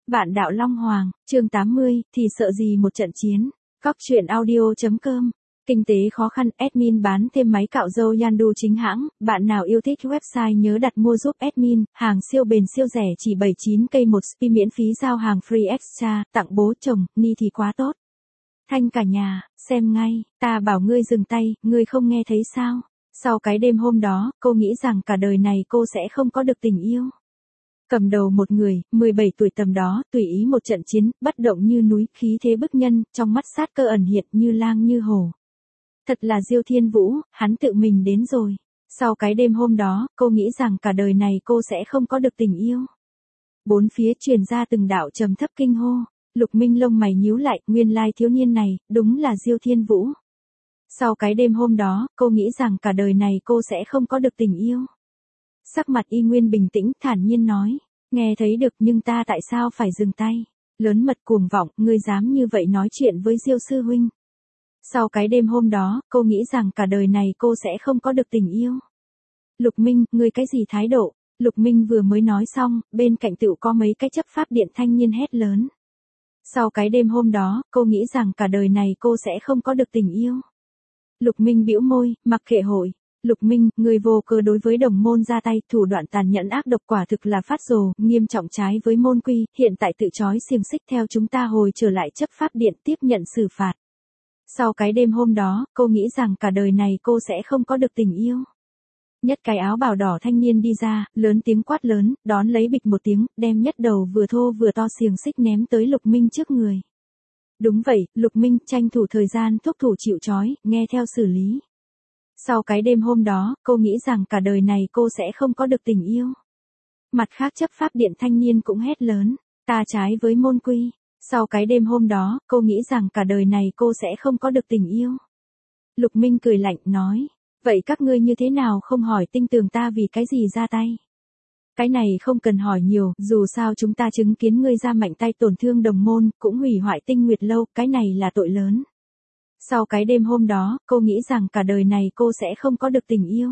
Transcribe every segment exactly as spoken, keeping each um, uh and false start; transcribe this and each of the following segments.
Bạn đạo Long Hoàng, chương tám mươi, thì sợ gì một trận chiến. Góc truyện audio.com. Kinh tế khó khăn, admin bán thêm máy cạo râu Yandu chính hãng. Bạn nào yêu thích website nhớ đặt mua giúp admin. Hàng siêu bền siêu rẻ chỉ bảy mươi chín k một spi, miễn phí giao hàng free extra. Tặng bố chồng, ni thì quá tốt. Thanh cả nhà, xem ngay. Ta bảo ngươi dừng tay, ngươi không nghe thấy sao? Sau cái đêm hôm đó, cô nghĩ rằng cả đời này cô sẽ không có được tình yêu. Cầm đầu một người, mười bảy tuổi tầm đó, tùy ý một trận chiến, bất động như núi, khí thế bức nhân, trong mắt sát cơ ẩn hiện như lang như hổ. Thật là Diêu Thiên Vũ, hắn tự mình đến rồi. Sau cái đêm hôm đó, cô nghĩ rằng cả đời này cô sẽ không có được tình yêu. Bốn phía truyền ra từng đạo trầm thấp kinh hô. Lục Minh lông mày nhíu lại, nguyên lai thiếu niên này, đúng là Diêu Thiên Vũ. Sau cái đêm hôm đó, cô nghĩ rằng cả đời này cô sẽ không có được tình yêu. Sắc mặt y nguyên bình tĩnh, thản nhiên nói, nghe thấy được nhưng ta tại sao phải dừng tay? Lớn mật cuồng vọng, ngươi dám như vậy nói chuyện với Diêu sư huynh. Sau cái đêm hôm đó, cô nghĩ rằng cả đời này cô sẽ không có được tình yêu. Lục Minh, ngươi cái gì thái độ? Lục Minh vừa mới nói xong, bên cạnh tựu có mấy cái chấp pháp điện thanh niên hét lớn. Sau cái đêm hôm đó, cô nghĩ rằng cả đời này cô sẽ không có được tình yêu. Lục Minh bĩu môi, mặc kệ hội. Lục Minh, người vô cơ đối với đồng môn ra tay, thủ đoạn tàn nhẫn ác độc quả thực là phát rồ, nghiêm trọng trái với môn quy, hiện tại tự trói xiềng xích theo chúng ta hồi trở lại chấp pháp điện tiếp nhận xử phạt. Sau cái đêm hôm đó, cô nghĩ rằng cả đời này cô sẽ không có được tình yêu. Nhất cái áo bào đỏ thanh niên đi ra, lớn tiếng quát lớn, đón lấy bịch một tiếng, đem nhất đầu vừa thô vừa to xiềng xích ném tới Lục Minh trước người. Đúng vậy, Lục Minh tranh thủ thời gian thúc thủ chịu trói, nghe theo xử lý. Sau cái đêm hôm đó, cô nghĩ rằng cả đời này cô sẽ không có được tình yêu. Mặt khác chấp pháp điện thanh niên cũng hét lớn, ta trái với môn quy. Sau cái đêm hôm đó, cô nghĩ rằng cả đời này cô sẽ không có được tình yêu. Lục Minh cười lạnh nói, vậy các ngươi như thế nào không hỏi tinh tường ta vì cái gì ra tay? Cái này không cần hỏi nhiều, dù sao chúng ta chứng kiến ngươi ra mạnh tay tổn thương đồng môn, cũng hủy hoại Tinh Nguyệt Lâu, cái này là tội lớn. Sau cái đêm hôm đó, cô nghĩ rằng cả đời này cô sẽ không có được tình yêu.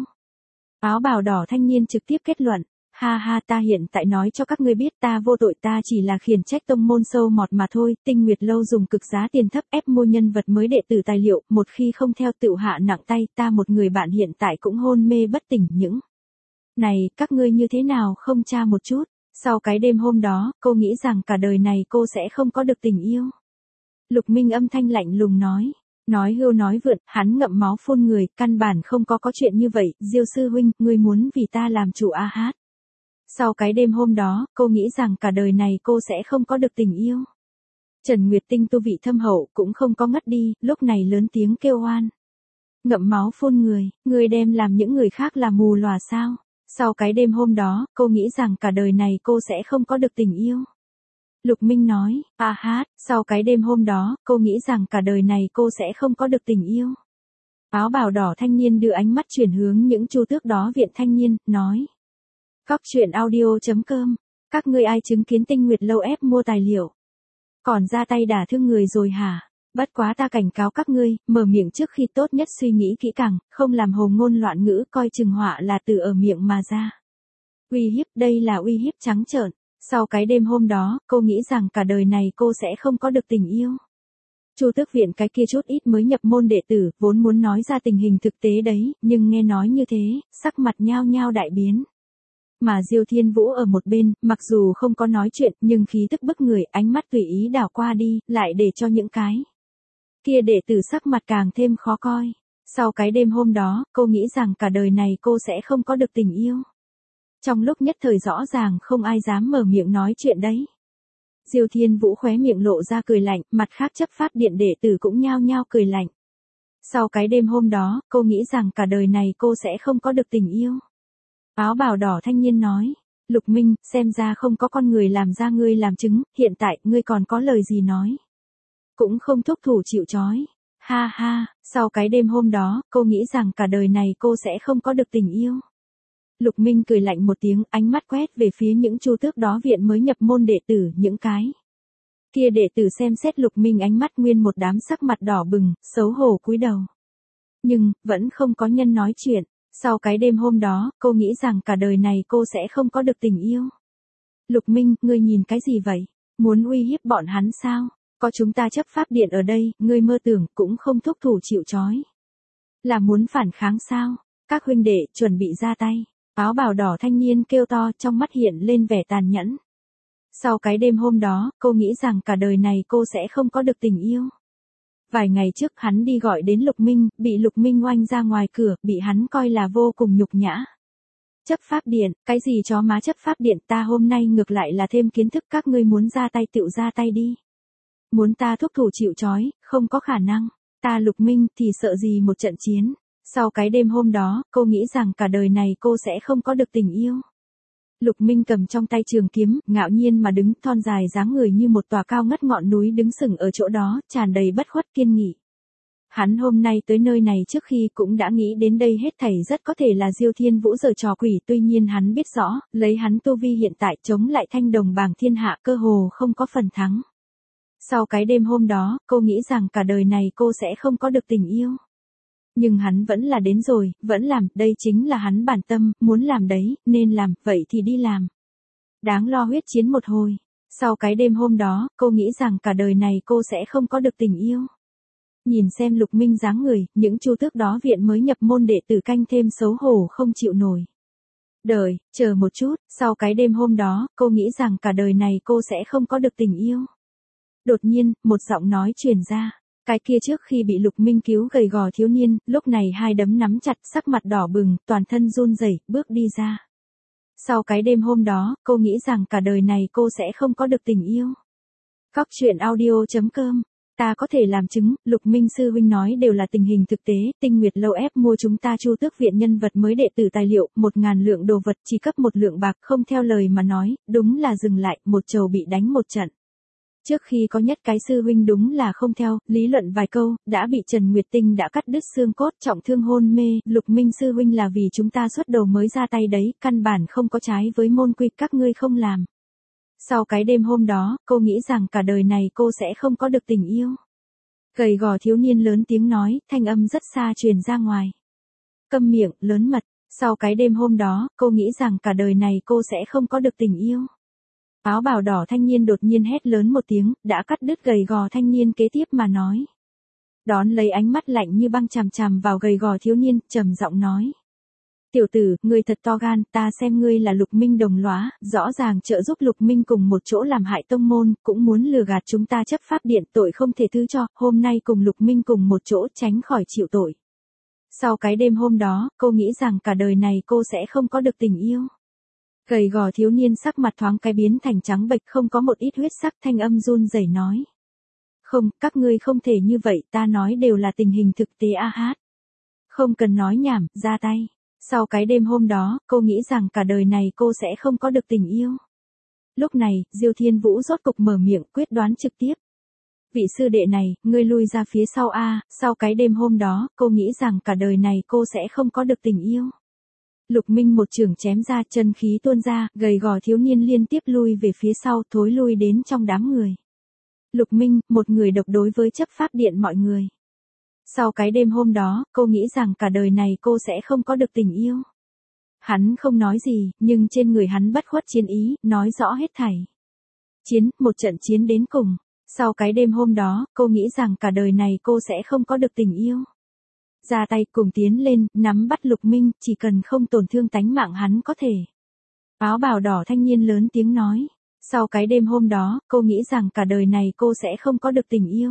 Áo bào đỏ thanh niên trực tiếp kết luận, ha ha ta hiện tại nói cho các ngươi biết ta vô tội, ta chỉ là khiển trách tông môn sâu mọt mà thôi. Tinh Nguyệt Lâu dùng cực giá tiền thấp ép mua nhân vật mới đệ tử tài liệu, một khi không theo tựu hạ nặng tay, ta một người bạn hiện tại cũng hôn mê bất tỉnh những. Này, các ngươi như thế nào không tra một chút? Sau cái đêm hôm đó, cô nghĩ rằng cả đời này cô sẽ không có được tình yêu. Lục Minh âm thanh lạnh lùng nói. Nói hưu nói vượn, hắn ngậm máu phun người, căn bản không có có chuyện như vậy, Diêu sư huynh, ngươi muốn vì ta làm chủ a hát. Sau cái đêm hôm đó, cô nghĩ rằng cả đời này cô sẽ không có được tình yêu. Trần Nguyệt Tinh tu vị thâm hậu cũng không có ngất đi, lúc này lớn tiếng kêu oan. Ngậm máu phun người, ngươi đem làm những người khác là mù lòa sao? Sau cái đêm hôm đó, cô nghĩ rằng cả đời này cô sẽ không có được tình yêu. Lục Minh nói, a hát, sau cái đêm hôm đó, cô nghĩ rằng cả đời này cô sẽ không có được tình yêu. Áo bào đỏ thanh niên đưa ánh mắt chuyển hướng những chu tước đó viện thanh niên, nói. Góc truyện audio.com, các ngươi ai chứng kiến Tinh Nguyệt Lâu ép mua tài liệu? Còn ra tay đả thương người rồi hả? Bất quá ta cảnh cáo các ngươi, mở miệng trước khi tốt nhất suy nghĩ kỹ càng, không làm hồ ngôn loạn ngữ, coi chừng họa là từ ở miệng mà ra. Uy hiếp, đây là uy hiếp trắng trợn. Sau cái đêm hôm đó, cô nghĩ rằng cả đời này cô sẽ không có được tình yêu. Chu tước viện cái kia chút ít mới nhập môn đệ tử, vốn muốn nói ra tình hình thực tế đấy, nhưng nghe nói như thế, sắc mặt nhao nhao đại biến. Mà Diêu Thiên Vũ ở một bên, mặc dù không có nói chuyện, nhưng khí tức bức người, ánh mắt tùy ý đảo qua đi, lại để cho những cái kia đệ tử sắc mặt càng thêm khó coi. Sau cái đêm hôm đó, cô nghĩ rằng cả đời này cô sẽ không có được tình yêu. Trong lúc nhất thời rõ ràng không ai dám mở miệng nói chuyện đấy. Diêu Thiên Vũ khóe miệng lộ ra cười lạnh, mặt khác chấp pháp điện đệ tử cũng nhao nhao cười lạnh. Sau cái đêm hôm đó, cô nghĩ rằng cả đời này cô sẽ không có được tình yêu. Áo bào đỏ thanh niên nói, Lục Minh, xem ra không có con người làm ra ngươi làm chứng, hiện tại ngươi còn có lời gì nói. Cũng không thúc thủ chịu trói. Ha ha, sau cái đêm hôm đó, cô nghĩ rằng cả đời này cô sẽ không có được tình yêu. Lục Minh cười lạnh một tiếng, ánh mắt quét về phía những chu tước đó viện mới nhập môn đệ tử, những cái kia đệ tử xem xét Lục Minh ánh mắt nguyên một đám sắc mặt đỏ bừng, xấu hổ cúi đầu. Nhưng, vẫn không có nhân nói chuyện. Sau cái đêm hôm đó, cô nghĩ rằng cả đời này cô sẽ không có được tình yêu. Lục Minh, ngươi nhìn cái gì vậy? Muốn uy hiếp bọn hắn sao? Có chúng ta chấp pháp điện ở đây, ngươi mơ tưởng cũng không thúc thủ chịu trói. Là muốn phản kháng sao? Các huynh đệ chuẩn bị ra tay. Áo bào đỏ thanh niên kêu to, trong mắt hiện lên vẻ tàn nhẫn. Sau cái đêm hôm đó, cô nghĩ rằng cả đời này cô sẽ không có được tình yêu. Vài ngày trước hắn đi gọi đến Lục Minh, bị Lục Minh oanh ra ngoài cửa, bị hắn coi là vô cùng nhục nhã. Chấp pháp điện, cái gì chó má chấp pháp điện, ta hôm nay ngược lại là thêm kiến thức, các ngươi muốn ra tay tựu ra tay đi. Muốn ta thúc thủ chịu trói, không có khả năng. Ta Lục Minh thì sợ gì một trận chiến. Sau cái đêm hôm đó, cô nghĩ rằng cả đời này cô sẽ không có được tình yêu. Lục Minh cầm trong tay trường kiếm, ngạo nhiên mà đứng, thon dài dáng người như một tòa cao ngất ngọn núi đứng sừng ở chỗ đó, tràn đầy bất khuất kiên nghị. Hắn hôm nay tới nơi này trước khi cũng đã nghĩ đến đây hết thảy rất có thể là Diêu Thiên Vũ giở trò quỷ, tuy nhiên hắn biết rõ, lấy hắn tu vi hiện tại chống lại thanh đồng bảng thiên hạ cơ hồ không có phần thắng. Sau cái đêm hôm đó, cô nghĩ rằng cả đời này cô sẽ không có được tình yêu. Nhưng hắn vẫn là đến rồi, vẫn làm, đây chính là hắn bản tâm, muốn làm đấy, nên làm, vậy thì đi làm. Đáng lo huyết chiến một hồi. Sau cái đêm hôm đó, cô nghĩ rằng cả đời này cô sẽ không có được tình yêu. Nhìn xem Lục Minh dáng người, những chu tước đó viện mới nhập môn đệ tử canh thêm xấu hổ không chịu nổi. Đời, chờ một chút, sau cái đêm hôm đó, cô nghĩ rằng cả đời này cô sẽ không có được tình yêu. Đột nhiên, một giọng nói truyền ra. Cái kia trước khi bị Lục Minh cứu gầy gò thiếu niên, lúc này hai đấm nắm chặt, sắc mặt đỏ bừng, toàn thân run rẩy, bước đi ra. Sau cái đêm hôm đó, cô nghĩ rằng cả đời này cô sẽ không có được tình yêu. Cóc truyện audio chấm com. Ta có thể làm chứng, Lục Minh sư huynh nói đều là tình hình thực tế, Tinh Nguyệt lâu ép mua chúng ta Chu Tước viện nhân vật mới đệ tử tài liệu, một ngàn lượng đồ vật chỉ cấp một lượng bạc, không theo lời mà nói, đúng là dừng lại, một trầu bị đánh một trận. Trước khi có nhất cái sư huynh đúng là không theo, lý luận vài câu, đã bị Trần Nguyệt Tinh đã cắt đứt xương cốt, trọng thương hôn mê, Lục Minh sư huynh là vì chúng ta xuất đầu mới ra tay đấy, căn bản không có trái với môn quy, các ngươi không làm. Sau cái đêm hôm đó, cô nghĩ rằng cả đời này cô sẽ không có được tình yêu. Gầy gò thiếu niên lớn tiếng nói, thanh âm rất xa truyền ra ngoài. Câm miệng, lớn mật, sau cái đêm hôm đó, cô nghĩ rằng cả đời này cô sẽ không có được tình yêu. Áo bào đỏ thanh niên đột nhiên hét lớn một tiếng, đã cắt đứt gầy gò thanh niên kế tiếp mà nói. Đón lấy ánh mắt lạnh như băng chằm chằm vào gầy gò thiếu niên, trầm giọng nói. Tiểu tử, ngươi thật to gan, ta xem ngươi là Lục Minh đồng lõa, rõ ràng trợ giúp Lục Minh cùng một chỗ làm hại tông môn, cũng muốn lừa gạt chúng ta chấp pháp điện, tội không thể thứ cho, hôm nay cùng Lục Minh cùng một chỗ tránh khỏi chịu tội. Sau cái đêm hôm đó, cô nghĩ rằng cả đời này cô sẽ không có được tình yêu. Gầy gò thiếu niên sắc mặt thoáng cái biến thành trắng bệch, không có một ít huyết sắc, thanh âm run rẩy nói. Không, các ngươi không thể như vậy, ta nói đều là tình hình thực tế a hát. Không cần nói nhảm, ra tay. Sau cái đêm hôm đó, cô nghĩ rằng cả đời này cô sẽ không có được tình yêu. Lúc này, Diêu Thiên Vũ rốt cục mở miệng quyết đoán trực tiếp. Vị sư đệ này, ngươi lui ra phía sau a, sau cái đêm hôm đó, cô nghĩ rằng cả đời này cô sẽ không có được tình yêu. Lục Minh một chưởng chém ra, chân khí tuôn ra, gầy gò thiếu niên liên tiếp lui về phía sau, thối lui đến trong đám người. Lục Minh, một người độc đối với chấp pháp điện mọi người. Sau cái đêm hôm đó, cô nghĩ rằng cả đời này cô sẽ không có được tình yêu. Hắn không nói gì, nhưng trên người hắn bất khuất chiến ý, nói rõ hết thảy. Chiến, một trận chiến đến cùng. Sau cái đêm hôm đó, cô nghĩ rằng cả đời này cô sẽ không có được tình yêu. Ra tay cùng tiến lên, nắm bắt Lục Minh, chỉ cần không tổn thương tánh mạng hắn có thể. Áo bào đỏ thanh niên lớn tiếng nói. Sau cái đêm hôm đó, cô nghĩ rằng cả đời này cô sẽ không có được tình yêu.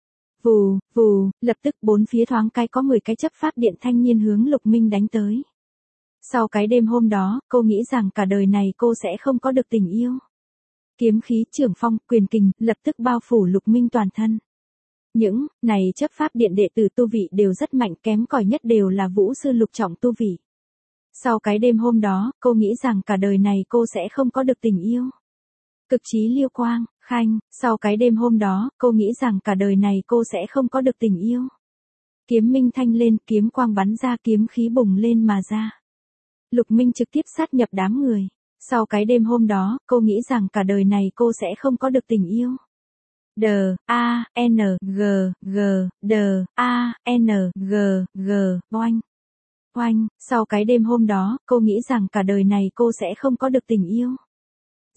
Vù, vù, lập tức bốn phía thoáng cái có mười cái chấp pháp điện thanh niên hướng Lục Minh đánh tới. Sau cái đêm hôm đó, cô nghĩ rằng cả đời này cô sẽ không có được tình yêu. Kiếm khí, trưởng phong, quyền kình, lập tức bao phủ Lục Minh toàn thân. Những này chấp pháp điện đệ tử tu vị đều rất mạnh, kém cỏi nhất đều là vũ sư lục trọng tu vị. Sau cái đêm hôm đó, cô nghĩ rằng cả đời này cô sẽ không có được tình yêu. Cực trí liêu quang, khanh, sau cái đêm hôm đó, cô nghĩ rằng cả đời này cô sẽ không có được tình yêu. Kiếm minh thanh lên, kiếm quang bắn ra, kiếm khí bùng lên mà ra. Lục Minh trực tiếp sát nhập đám người. Sau cái đêm hôm đó, cô nghĩ rằng cả đời này cô sẽ không có được tình yêu. D, A, N, G, G, D, A, N, G, G, oanh. Oanh, sau cái đêm hôm đó, cô nghĩ rằng cả đời này cô sẽ không có được tình yêu.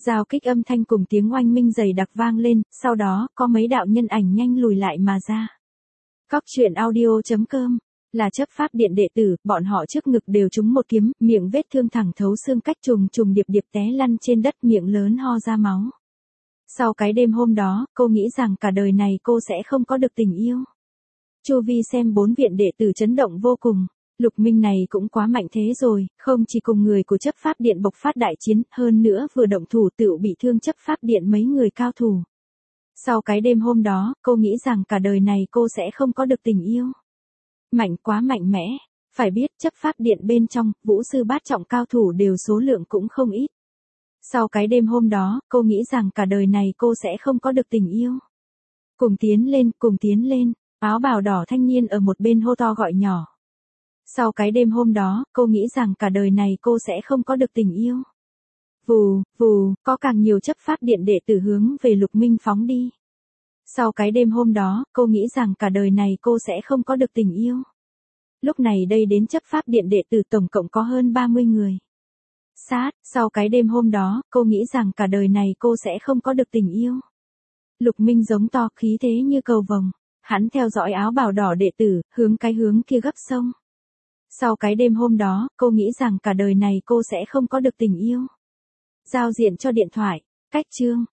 Giao kích âm thanh cùng tiếng oanh minh dày đặc vang lên, sau đó, có mấy đạo nhân ảnh nhanh lùi lại mà ra. Cóc truyện audio chấm com là chấp pháp điện đệ tử, bọn họ trước ngực đều trúng một kiếm, miệng vết thương thẳng thấu xương cách trùng trùng điệp điệp té lăn trên đất, miệng lớn ho ra máu. Sau cái đêm hôm đó, cô nghĩ rằng cả đời này cô sẽ không có được tình yêu. Chu vi xem bốn viện đệ tử chấn động vô cùng. Lục Minh này cũng quá mạnh thế rồi, không chỉ cùng người của chấp pháp điện bộc phát đại chiến, hơn nữa vừa động thủ tựu bị thương chấp pháp điện mấy người cao thủ. Sau cái đêm hôm đó, cô nghĩ rằng cả đời này cô sẽ không có được tình yêu. Mạnh quá mạnh mẽ, phải biết chấp pháp điện bên trong, vũ sư bát trọng cao thủ đều số lượng cũng không ít. Sau cái đêm hôm đó, cô nghĩ rằng cả đời này cô sẽ không có được tình yêu. Cùng tiến lên, cùng tiến lên, áo bào đỏ thanh niên ở một bên hô to gọi nhỏ. Sau cái đêm hôm đó, cô nghĩ rằng cả đời này cô sẽ không có được tình yêu. Vù, vù, có càng nhiều chấp pháp điện đệ tử hướng về Lục Minh phóng đi. Sau cái đêm hôm đó, cô nghĩ rằng cả đời này cô sẽ không có được tình yêu. Lúc này đây đến chấp pháp điện đệ tử tổng cộng có hơn ba mươi người. Sát, sau cái đêm hôm đó, cô nghĩ rằng cả đời này cô sẽ không có được tình yêu. Lục Minh giống to, khí thế như cầu vồng. Hắn theo dõi áo bào đỏ đệ tử, hướng cái hướng kia gấp sông. Sau cái đêm hôm đó, cô nghĩ rằng cả đời này cô sẽ không có được tình yêu. Giao diện cho điện thoại, cách chương.